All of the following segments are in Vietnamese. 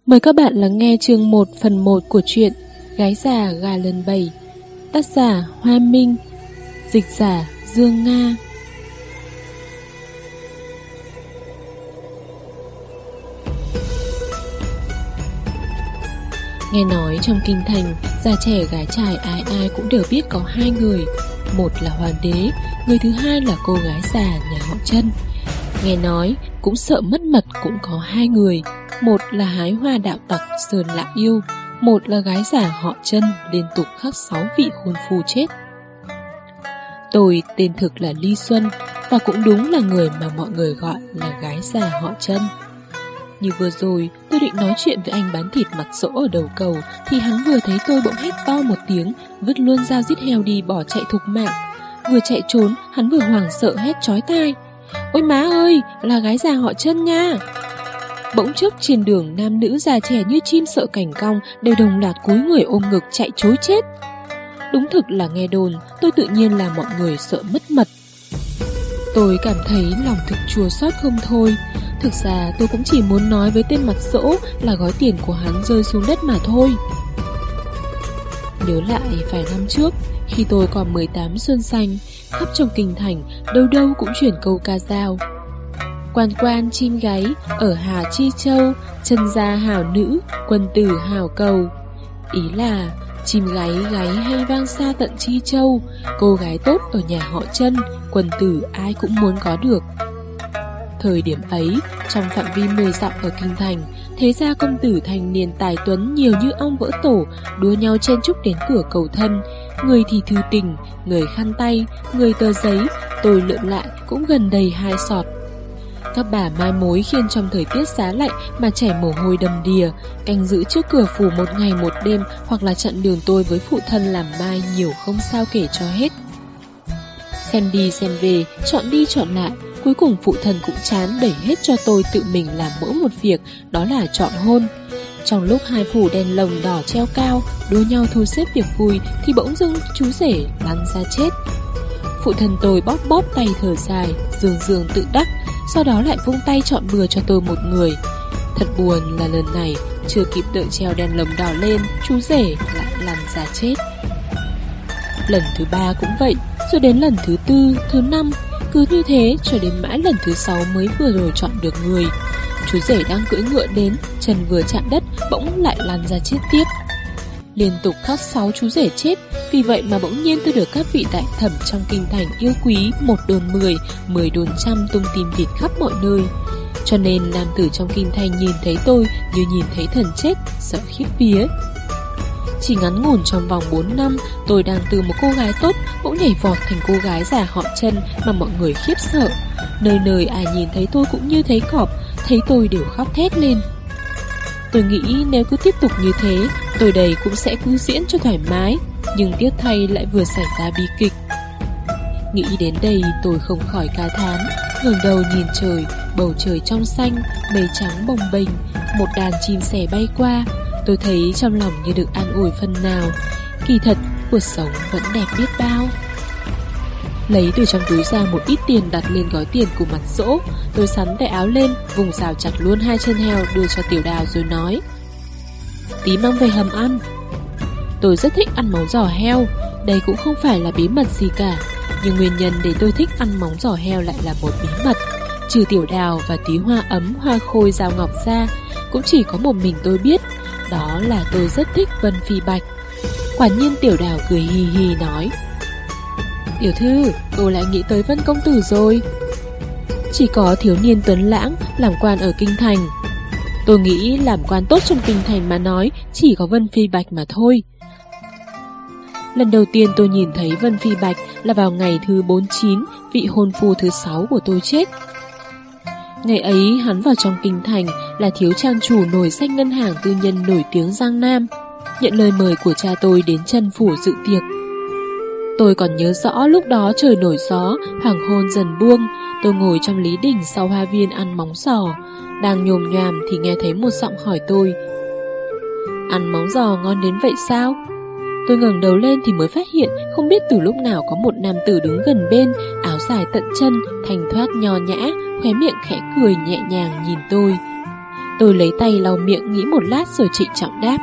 Mời các bạn lắng nghe chương 1 phần 1 của truyện Gái già gà lần 7. Tác giả Hoa Minh, dịch giả Dương Nga. Nghe nói trong kinh thành, già trẻ gái trai ai ai cũng đều biết có hai người. Một là hoàng đế, người thứ hai là cô gái già nhà họ Trân. Nghe nói cũng sợ mất mật cũng có hai người. Một là hái hoa đạo tặc Sơn Lạ Yêu, một là gái già họ Trân liên tục khắc 6 vị hôn phu chết. Tôi tên thực là Ly Xuân, và cũng đúng là người mà mọi người gọi là gái già họ Trân. Như vừa rồi, tôi định nói chuyện với anh bán thịt mặt sỗ ở đầu cầu, thì hắn vừa thấy tôi bỗng hét to một tiếng, vứt luôn dao giết heo đi bỏ chạy thục mạng. Vừa chạy trốn, hắn vừa hoảng sợ hét chói tai: "Ôi má ơi, là gái già họ Trân nha!" Bỗng chốc trên đường, nam nữ già trẻ như chim sợ cảnh cong đều đồng loạt cúi người ôm ngực chạy trối chết. Đúng thực là nghe đồn, tôi tự nhiên là mọi người sợ mất mật. Tôi cảm thấy lòng thực chua xót không thôi. Thực ra tôi cũng chỉ muốn nói với tên mặt sỗ là gói tiền của hắn rơi xuống đất mà thôi. Nhớ lại vài năm trước, khi tôi còn 18 xuân xanh, khắp trong kinh thành, đâu đâu cũng chuyển câu ca dao: quan quan chim gáy, ở Hà Chi Châu, chân gia hảo nữ, quân tử hảo cầu. Ý là chim gáy gáy hay vang xa tận Chi Châu, cô gái tốt ở nhà họ Trân, quân tử ai cũng muốn có được. Thời điểm ấy, trong phạm vi 10 dặm ở kinh thành, thế gia công tử thành niên tài tuấn nhiều như ong vỡ tổ, đua nhau chen chúc đến cửa cầu thân. Người thì thư tình, người khăn tay, người tờ giấy, tôi lượm lại cũng gần đầy 2 sọt. Các bà mai mối khiêng trong thời tiết giá lạnh mà chảy mồ hôi đầm đìa, canh giữ trước cửa phủ một ngày một đêm, hoặc là chặn đường tôi với phụ thân làm mai nhiều không sao kể cho hết. Xem đi xem về, chọn đi chọn lại, cuối cùng phụ thân cũng chán đẩy hết cho tôi tự mình làm mỗi một việc, đó là chọn hôn. Trong lúc hai phủ đèn lồng đỏ treo cao, đua nhau thu xếp việc vui, thì bỗng dưng chú rể lăn ra chết. Phụ thân tôi bóp bóp tay thở dài, dường tự đắc, sau đó lại vung tay chọn bừa cho tôi một người. Thật buồn là lần này, chưa kịp đợi treo đèn lồng đỏ lên, chú rể lại lăn ra chết. Lần thứ 3 cũng vậy, rồi đến lần thứ 4, thứ 5, cứ như thế cho đến mãi lần thứ 6 mới vừa rồi chọn được người. Chú rể đang cưỡi ngựa đến, chân vừa chạm đất, bỗng lại lăn ra chết tiếp. Liên tục khắc 6 chú rể chết, vì vậy mà bỗng nhiên tôi được các vị đại thẩm trong kinh thành yêu quý, 1 đồn 10, 10 đồn trăm tung tìm vịt khắp mọi nơi. Cho nên nam tử trong kinh thành nhìn thấy tôi như nhìn thấy thần chết, sợ khiếp vía. Chỉ ngắn ngủn trong vòng 4 năm, tôi đang từ một cô gái tốt bỗng nhảy vọt thành cô gái già họ Trân mà mọi người khiếp sợ. Nơi nơi ai nhìn thấy tôi cũng như thấy cọp, thấy tôi đều khóc thét lên. Tôi nghĩ nếu cứ tiếp tục như thế, tôi đây cũng sẽ cứ diễn cho thoải mái, nhưng tiếc thay lại vừa xảy ra bi kịch. Nghĩ đến đây tôi không khỏi ca thán, ngẩng đầu nhìn trời, bầu trời trong xanh, mây trắng bồng bềnh, một đàn chim sẻ bay qua. Tôi thấy trong lòng như được an ủi phần nào. Kỳ thật, cuộc sống vẫn đẹp biết bao. Lấy từ trong túi ra một ít tiền đặt lên gói tiền của mặt sỗ, tôi sắn tay áo lên, vùng xào chặt luôn 2 chân heo đưa cho Tiểu Đào rồi nói: "Tí mang về hầm ăn." Tôi rất thích ăn móng giò heo, đây cũng không phải là bí mật gì cả, nhưng nguyên nhân để tôi thích ăn móng giò heo lại là một bí mật. Trừ Tiểu Đào và tí Hoa Ấm, Hoa Khôi, Giao Ngọc ra, cũng chỉ có một mình tôi biết, đó là tôi rất thích Vân Phi Bạch. Quả nhiên Tiểu Đào cười hì hì nói: "Tiểu thư, cô lại nghĩ tới Vân công tử rồi." Chỉ có thiếu niên tuấn lãng làm quan ở kinh thành. Tôi nghĩ làm quan tốt trong kinh thành mà nói, chỉ có Vân Phi Bạch mà thôi. Lần đầu tiên tôi nhìn thấy Vân Phi Bạch là vào ngày thứ 49, vị hôn phu thứ 6 của tôi chết. Ngày ấy hắn vào trong kinh thành là thiếu trang chủ nổi danh ngân hàng tư nhân nổi tiếng Giang Nam, nhận lời mời của cha tôi đến Trân phủ dự tiệc. Tôi còn nhớ rõ lúc đó trời nổi gió, hoàng hôn dần buông, tôi ngồi trong lý đình sau hoa viên ăn móng giò. Đang nhồm nhoàm thì nghe thấy một giọng hỏi tôi: "Ăn móng giò ngon đến vậy sao?" Tôi ngẩng đầu lên thì mới phát hiện không biết từ lúc nào có một nam tử đứng gần bên, áo dài tận chân, thanh thoát nho nhã, khóe miệng khẽ cười nhẹ nhàng nhìn tôi. Tôi lấy tay lau miệng nghĩ một lát rồi trịnh trọng đáp.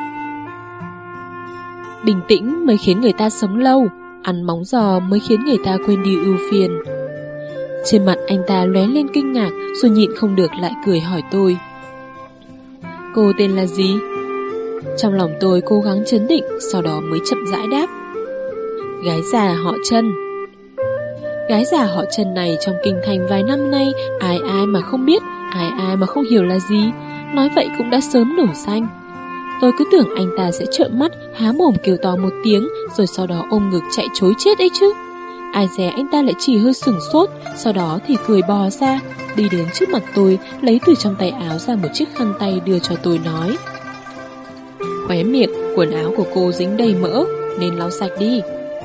Bình tĩnh mới khiến người ta sống lâu, ăn móng giò mới khiến người ta quên đi ưu phiền. Trên mặt anh ta lóe lên kinh ngạc rồi nhịn không được lại cười hỏi tôi. Cô tên là gì? Trong lòng tôi cố gắng trấn định, sau đó mới chậm rãi đáp. Gái già họ Trân. Gái già họ Trân này trong kinh thành vài năm nay, ai ai mà không biết, ai ai mà không hiểu là gì, nói vậy cũng đã sớm nổi danh. Tôi cứ tưởng anh ta sẽ trợn mắt, há mồm kêu to một tiếng, rồi sau đó ôm ngực chạy trối chết ấy chứ. Ai dè anh ta lại chỉ hơi sửng sốt, sau đó thì cười bò ra, đi đến trước mặt tôi, lấy từ trong tay áo ra một chiếc khăn tay đưa cho tôi nói. Khóe miệng, quần áo của cô dính đầy mỡ, nên lau sạch đi.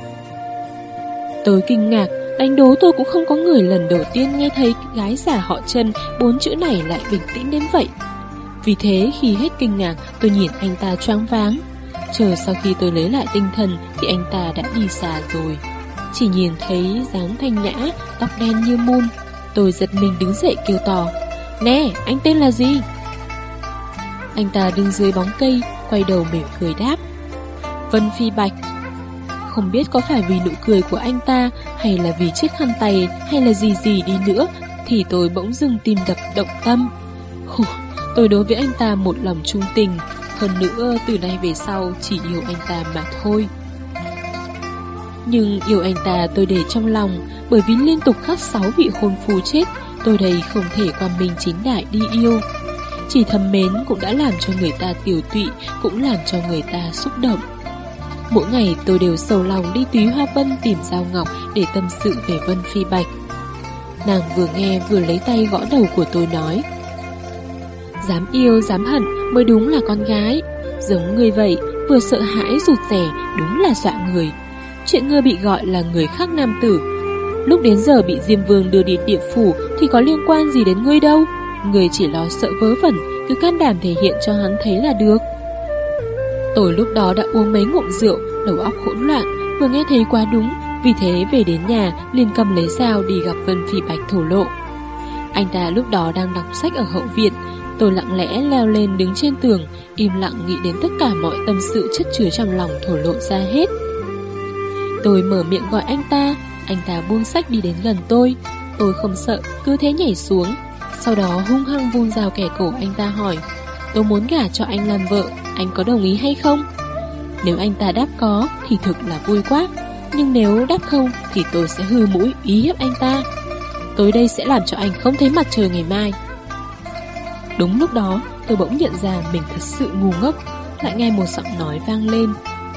Tôi kinh ngạc, đánh đố tôi cũng không có người lần đầu tiên nghe thấy gái già họ Trân 4 chữ này lại bình tĩnh đến vậy. Vì thế khi hết kinh ngạc, tôi nhìn anh ta choáng váng. Chờ sau khi tôi lấy lại tinh thần thì anh ta đã đi xa rồi. Chỉ nhìn thấy dáng thanh nhã, tóc đen như mun. Tôi giật mình đứng dậy kêu to. Nè, anh tên là gì? Anh ta đứng dưới bóng cây, quay đầu mỉm cười đáp. Vân Phi Bạch. Không biết có phải vì nụ cười của anh ta, hay là vì chiếc khăn tay, hay là gì đi nữa, thì tôi bỗng dưng tim đập động tâm. Tôi đối với anh ta một lòng trung tình, hơn nữa từ nay về sau chỉ yêu anh ta mà thôi. Nhưng yêu anh ta tôi để trong lòng, bởi vì liên tục khắc 6 vị hôn phu chết, tôi đây không thể qua mình chính đại đi yêu. Chỉ thầm mến cũng đã làm cho người ta tiểu tụy, cũng làm cho người ta xúc động. Mỗi ngày tôi đều sầu lòng đi Túy Hoa Vân tìm Giao Ngọc để tâm sự về Vân Phi Bạch. Nàng vừa nghe vừa lấy tay gõ đầu của tôi nói. Dám yêu dám hận mới đúng là con gái. Giống ngươi vậy, vừa sợ hãi rụt rè, đúng là dọa người. Chuyện ngươi bị gọi là người khác nam tử, lúc đến giờ bị Diêm Vương đưa đi địa phủ thì có liên quan gì đến ngươi đâu. Ngươi chỉ lo sợ vớ vẩn, cứ can đảm thể hiện cho hắn thấy là được. Tôi lúc đó đã uống mấy ngụm rượu, đầu óc hỗn loạn, vừa nghe thấy quá đúng, vì thế về đến nhà liền cầm lấy dao đi gặp Vân Phi Bạch thổ lộ. Anh ta lúc đó đang đọc sách ở hậu viện. Tôi lặng lẽ leo lên đứng trên tường, im lặng nghĩ đến tất cả mọi tâm sự chất chứa trong lòng thổ lộ ra hết. Tôi mở miệng gọi anh ta buông sách đi đến gần tôi. Tôi không sợ, cứ thế nhảy xuống. Sau đó hung hăng vung dao kẻ cổ anh ta hỏi, tôi muốn gả cho anh làm vợ, anh có đồng ý hay không? Nếu anh ta đáp có thì thực là vui quá, nhưng nếu đáp không thì tôi sẽ hư mũi uy hiếp anh ta. Tối đây sẽ làm cho anh không thấy mặt trời ngày mai. Đúng lúc đó tôi bỗng nhận ra mình thật sự ngu ngốc. Lại nghe một giọng nói vang lên.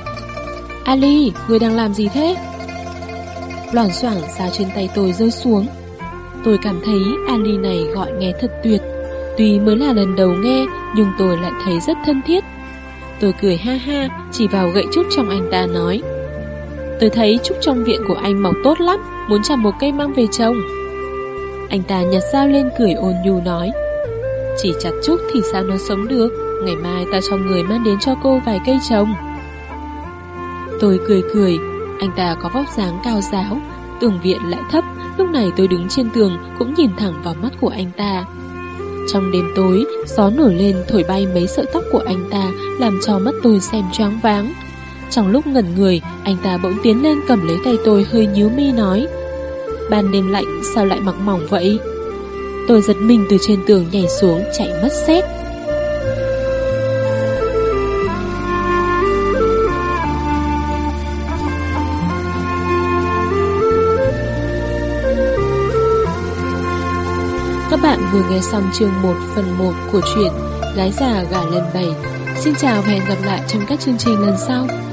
Ali, người đang làm gì thế? Loảng xoảng dao trên tay tôi rơi xuống. Tôi cảm thấy Ali này gọi nghe thật tuyệt. Tuy mới là lần đầu nghe, nhưng tôi lại thấy rất thân thiết. Tôi cười ha ha, chỉ vào gậy trúc trong anh ta nói. Tôi thấy trúc trong viện của anh mọc tốt lắm, muốn chặt một cây mang về trồng. Anh ta nhặt dao lên cười ôn nhu nói. Chỉ chặt trúc thì sao nó sống được, ngày mai ta cho người mang đến cho cô vài cây trồng. Tôi cười, anh ta có vóc dáng cao ráo, tường viện lại thấp, lúc này tôi đứng trên tường cũng nhìn thẳng vào mắt của anh ta. Trong đêm tối, gió nổi lên thổi bay mấy sợi tóc của anh ta, làm cho mắt tôi xem choáng váng. Trong lúc ngẩn người, anh ta bỗng tiến lên cầm lấy tay tôi hơi nhíu mi nói. Ban đêm lạnh sao lại mặc mỏng vậy? Tôi giật mình từ trên tường nhảy xuống chạy mất sét. Các bạn vừa nghe xong chương 1 phần 1 của truyện Gái già gả lần 7. Xin chào và hẹn gặp lại trong các chương trình lần sau.